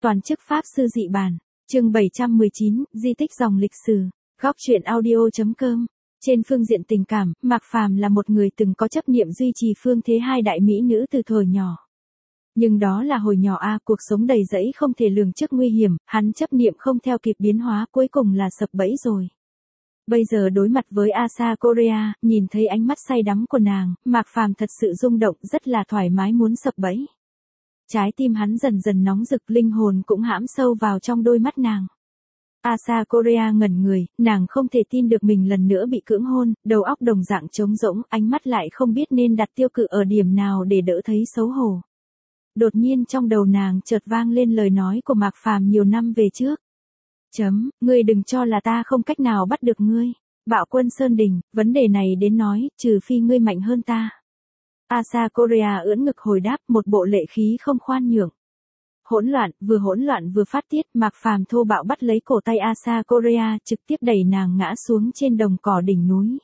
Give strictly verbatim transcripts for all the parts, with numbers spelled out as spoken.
Toàn chức Pháp sư dị bản. Chương bảy trăm mười chín, di tích dòng lịch sử. Góc truyện audio.com. Trên phương diện tình cảm, Mạc Phàm là một người từng có chấp niệm duy trì phương thế hai đại mỹ nữ từ thời nhỏ. Nhưng đó là hồi nhỏ a, cuộc sống đầy rẫy không thể lường trước nguy hiểm, hắn chấp niệm không theo kịp biến hóa, cuối cùng là sập bẫy rồi. Bây giờ đối mặt với Asa Korea, nhìn thấy ánh mắt say đắm của nàng, Mạc Phàm thật sự rung động, rất là thoải mái muốn sập bẫy. Trái tim hắn dần dần nóng rực, linh hồn cũng hãm sâu vào trong đôi mắt nàng. Asa Korea ngẩn người, nàng không thể tin được mình lần nữa bị cưỡng hôn, đầu óc đồng dạng trống rỗng, ánh mắt lại không biết nên đặt tiêu cự ở điểm nào để đỡ thấy xấu hổ. Đột nhiên trong đầu nàng chợt vang lên lời nói của Mạc Phàm nhiều năm về trước. Chấm, ngươi đừng cho là ta không cách nào bắt được ngươi. Bạo Quân Sơn Đình, vấn đề này đến nói, trừ phi ngươi mạnh hơn ta. Asa Korea ưỡn ngực hồi đáp, một bộ lệ khí không khoan nhượng. Hỗn loạn, vừa hỗn loạn vừa phát tiết, Mạc Phàm thô bạo bắt lấy cổ tay Asa Korea, trực tiếp đẩy nàng ngã xuống trên đồng cỏ đỉnh núi.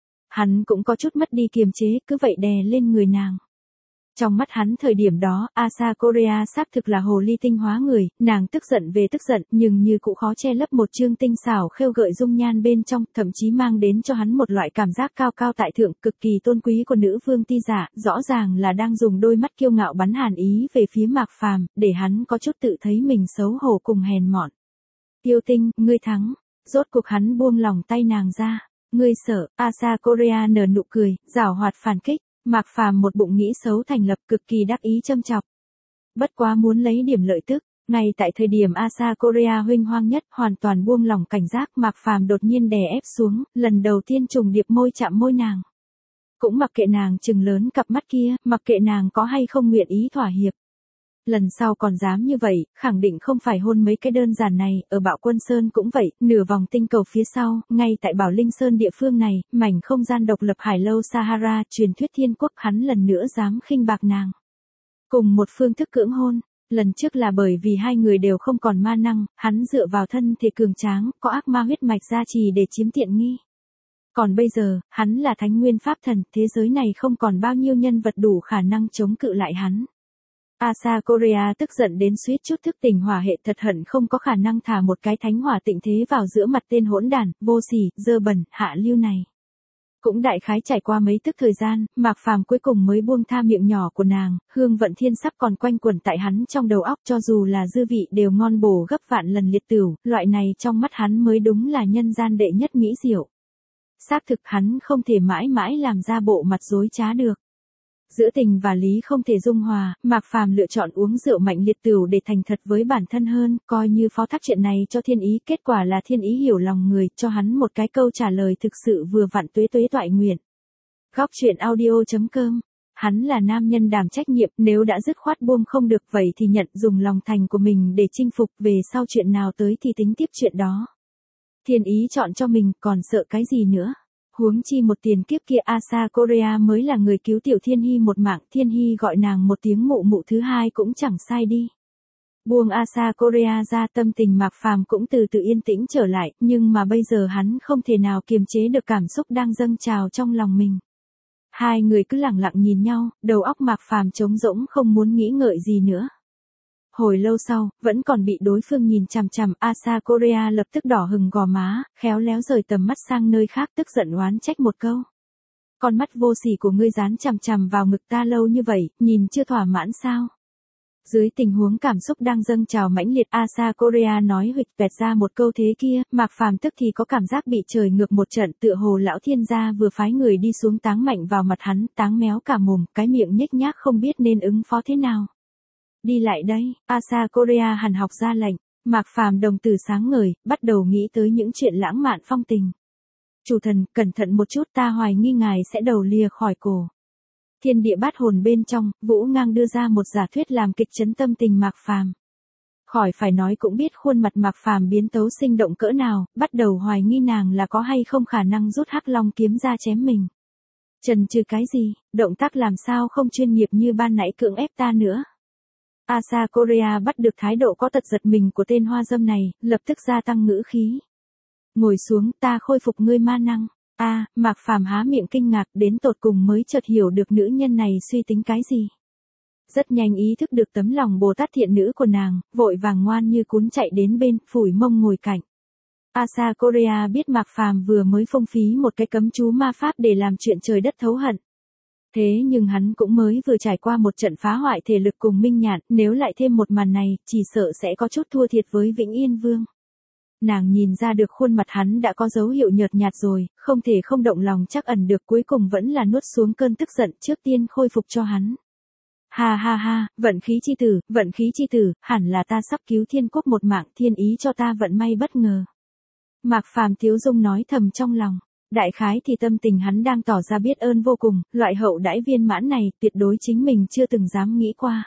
Hắn cũng có chút mất đi kiềm chế, cứ vậy đè lên người nàng. Trong mắt hắn thời điểm đó, Asa Korea xác thực là hồ ly tinh hóa người, nàng tức giận về tức giận, nhưng như cũng khó che lấp một chương tinh xảo khêu gợi dung nhan bên trong, thậm chí mang đến cho hắn một loại cảm giác cao cao tại thượng, cực kỳ tôn quý của nữ vương ti giả, rõ ràng là đang dùng đôi mắt kiêu ngạo bắn hàn ý về phía Mạc Phàm, để hắn có chút tự thấy mình xấu hổ cùng hèn mọn. Tiêu Tinh, ngươi thắng. Rốt cuộc hắn buông lòng tay nàng ra. Ngươi sợ? Asa Korea nở nụ cười, giảo hoạt phản kích. Mạc Phàm một bụng nghĩ xấu thành lập, cực kỳ đắc ý châm chọc. Bất quá muốn lấy điểm lợi tức, ngay tại thời điểm Asa Korea huênh hoang nhất, hoàn toàn buông lỏng cảnh giác, Mạc Phàm đột nhiên đè ép xuống, lần đầu tiên trùng điệp môi chạm môi nàng. Cũng mặc kệ nàng trừng lớn cặp mắt kia, mặc kệ nàng có hay không nguyện ý thỏa hiệp. Lần sau còn dám như vậy, khẳng định không phải hôn mấy cái đơn giản này, ở Bạo Quân Sơn cũng vậy, nửa vòng tinh cầu phía sau, ngay tại Bảo Linh Sơn địa phương này, mảnh không gian độc lập hải lâu Sahara, truyền thuyết thiên quốc, hắn lần nữa dám khinh bạc nàng. Cùng một phương thức cưỡng hôn, lần trước là bởi vì hai người đều không còn ma năng, hắn dựa vào thân thể cường tráng, có ác ma huyết mạch gia trì để chiếm tiện nghi. Còn bây giờ, hắn là thánh nguyên pháp thần, thế giới này không còn bao nhiêu nhân vật đủ khả năng chống cự lại hắn. Asa Korea tức giận đến suýt chút thức tỉnh hỏa hệ, thật hận không có khả năng thả một cái thánh hỏa tịnh thế vào giữa mặt tên hỗn đản, vô sỉ, dơ bẩn, hạ lưu này. Cũng đại khái trải qua mấy tức thời gian, Mạc Phàm cuối cùng mới buông tha miệng nhỏ của nàng, hương vận thiên sắc còn quanh quẩn tại hắn trong đầu óc, cho dù là dư vị đều ngon bổ gấp vạn lần liệt tửu, loại này trong mắt hắn mới đúng là nhân gian đệ nhất mỹ diệu. Xác thực hắn không thể mãi mãi làm ra bộ mặt dối trá được. Giữa tình và lý không thể dung hòa, Mạc Phàm lựa chọn uống rượu mạnh liệt tửu để thành thật với bản thân hơn, coi như phó thác chuyện này cho thiên ý, kết quả là thiên ý hiểu lòng người, cho hắn một cái câu trả lời thực sự vừa vặn tuế tuế toại nguyện. Góc truyện audio.com. Hắn là nam nhân đảm trách nhiệm, nếu đã dứt khoát buông không được vậy thì nhận dùng lòng thành của mình để chinh phục, về sau chuyện nào tới thì tính tiếp chuyện đó. Thiên ý chọn cho mình, còn sợ cái gì nữa. Huống chi một tiền kiếp kia Asa Korea mới là người cứu tiểu Thiên Hy một mạng, Thiên Hy gọi nàng một tiếng mụ mụ thứ hai cũng chẳng sai đi. Buông Asa Korea ra, tâm tình Mạc Phàm cũng từ từ yên tĩnh trở lại, nhưng mà bây giờ hắn không thể nào kiềm chế được cảm xúc đang dâng trào trong lòng mình. Hai người cứ lặng lặng nhìn nhau, đầu óc Mạc Phàm trống rỗng không muốn nghĩ ngợi gì nữa. Hồi lâu sau, vẫn còn bị đối phương nhìn chằm chằm, Asa Korea lập tức đỏ hừng gò má, khéo léo rời tầm mắt sang nơi khác, tức giận oán trách một câu. Con mắt vô sỉ của ngươi dán chằm chằm vào ngực ta lâu như vậy, nhìn chưa thỏa mãn sao? Dưới tình huống cảm xúc đang dâng trào mãnh liệt, Asa Korea nói huỵch toẹt ra một câu thế kia, Mạc Phàm tức thì có cảm giác bị trời ngược một trận, tựa hồ lão thiên gia vừa phái người đi xuống táng mạnh vào mặt hắn, táng méo cả mồm, cái miệng nhếch nhác không biết nên ứng phó thế nào. Đi lại đây, Asa Korea hằn học ra lệnh, Mạc Phàm đồng tử sáng ngời, bắt đầu nghĩ tới những chuyện lãng mạn phong tình. Chủ thần, cẩn thận một chút, ta hoài nghi ngài sẽ đầu lìa khỏi cổ. Thiên địa bát hồn bên trong, Vũ Ngang đưa ra một giả thuyết làm kịch chấn tâm tình Mạc Phàm. Khỏi phải nói cũng biết khuôn mặt Mạc Phàm biến tấu sinh động cỡ nào, bắt đầu hoài nghi nàng là có hay không khả năng rút hắc long kiếm ra chém mình. Chần chừ cái gì, động tác làm sao không chuyên nghiệp như ban nãy cưỡng ép ta nữa. Asa Korea bắt được thái độ có tật giật mình của tên hoa dâm này, lập tức gia tăng ngữ khí. Ngồi xuống, ta khôi phục ngươi ma năng. A, à, Mạc Phàm há miệng kinh ngạc, đến tột cùng mới chợt hiểu được nữ nhân này suy tính cái gì. Rất nhanh ý thức được tấm lòng Bồ Tát thiện nữ của nàng, vội vàng ngoan như cún chạy đến bên, phủi mông ngồi cạnh. Asa Korea biết Mạc Phàm vừa mới phung phí một cái cấm chú ma pháp để làm chuyện trời đất thấu hận. Thế nhưng hắn cũng mới vừa trải qua một trận phá hoại thể lực cùng Minh Nhạn, nếu lại thêm một màn này, chỉ sợ sẽ có chút thua thiệt với Vĩnh Yên Vương. Nàng nhìn ra được khuôn mặt hắn đã có dấu hiệu nhợt nhạt rồi, không thể không động lòng chắc ẩn được, cuối cùng vẫn là nuốt xuống cơn tức giận, trước tiên khôi phục cho hắn. Ha ha ha, vận khí chi tử, vận khí chi tử, hẳn là ta sắp cứu thiên quốc một mạng, thiên ý cho ta vận may bất ngờ. Mạc Phàm thiếu dung nói thầm trong lòng. Đại khái thì tâm tình hắn đang tỏ ra biết ơn vô cùng, loại hậu đãi viên mãn này tuyệt đối chính mình chưa từng dám nghĩ qua.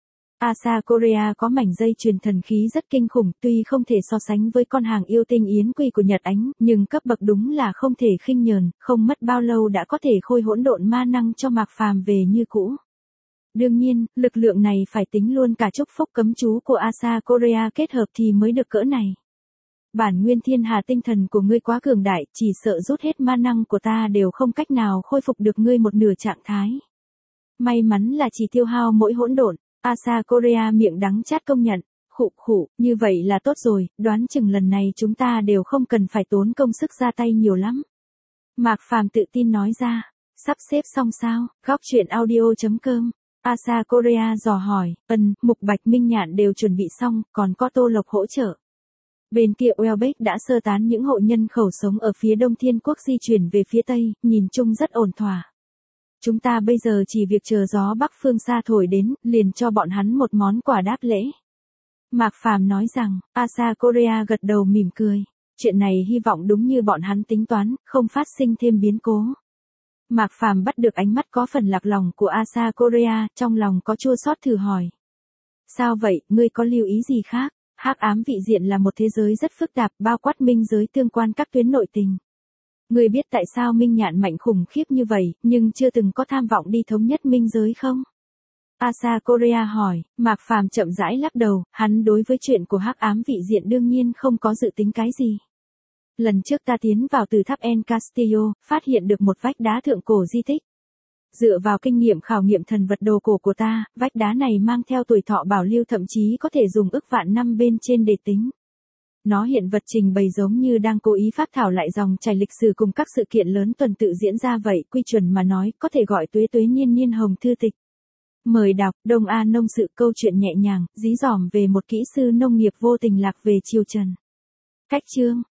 Asa Korea có mảnh dây chuyền thần khí rất kinh khủng, tuy không thể so sánh với con hàng yêu tinh Yến Quy của Nhật Ánh, nhưng cấp bậc đúng là không thể khinh nhờn, không mất bao lâu đã có thể khôi hỗn độn ma năng cho Mạc Phàm về như cũ. Đương nhiên, lực lượng này phải tính luôn cả chúc phúc cấm chú của Asa Korea kết hợp thì mới được cỡ này. Bản nguyên thiên hà tinh thần của ngươi quá cường đại, chỉ sợ rút hết ma năng của ta đều không cách nào khôi phục được ngươi một nửa trạng thái. May mắn là chỉ tiêu hao mỗi hỗn độn. Asa Korea miệng đắng chát công nhận, khụ khụ, như vậy là tốt rồi, đoán chừng lần này chúng ta đều không cần phải tốn công sức ra tay nhiều lắm. Mạc Phàm tự tin nói ra, sắp xếp xong sao, góc truyện audio chấm com. Asa Korea dò hỏi, ân, Mục Bạch Minh Nhạn đều chuẩn bị xong, còn có Tô Lộc hỗ trợ. Bên kia Welbeck đã sơ tán những hộ nhân khẩu sống ở phía đông thiên quốc di chuyển về phía tây, nhìn chung rất ổn thỏa. Chúng ta bây giờ chỉ việc chờ gió bắc phương xa thổi đến, liền cho bọn hắn một món quà đáp lễ. Mạc Phàm nói rằng, Asa Korea gật đầu mỉm cười. Chuyện này hy vọng đúng như bọn hắn tính toán, không phát sinh thêm biến cố. Mạc Phàm bắt được ánh mắt có phần lạc lòng của Asa Korea, trong lòng có chua xót thử hỏi. Sao vậy, ngươi có lưu ý gì khác? Hắc ám vị diện là một thế giới rất phức tạp, bao quát minh giới tương quan các tuyến nội tình. Ngươi biết tại sao Minh Nhạn mạnh khủng khiếp như vậy, nhưng chưa từng có tham vọng đi thống nhất minh giới không? Asa Korea hỏi. Mạc Phàm chậm rãi lắc đầu, hắn đối với chuyện của hắc ám vị diện đương nhiên không có dự tính cái gì. Lần trước ta tiến vào từ tháp El Castillo, phát hiện được một vách đá thượng cổ di tích. Dựa vào kinh nghiệm khảo nghiệm thần vật đồ cổ của ta, vách đá này mang theo tuổi thọ bảo lưu, thậm chí có thể dùng ức vạn năm bên trên để tính. Nó hiện vật trình bày giống như đang cố ý phác thảo lại dòng chảy lịch sử cùng các sự kiện lớn tuần tự diễn ra vậy, quy chuẩn mà nói, có thể gọi tuế tuế niên niên hồng thư tịch. Mời đọc, Đông A Nông Sự, câu chuyện nhẹ nhàng, dí dỏm về một kỹ sư nông nghiệp vô tình lạc về triều Trần. Cách chương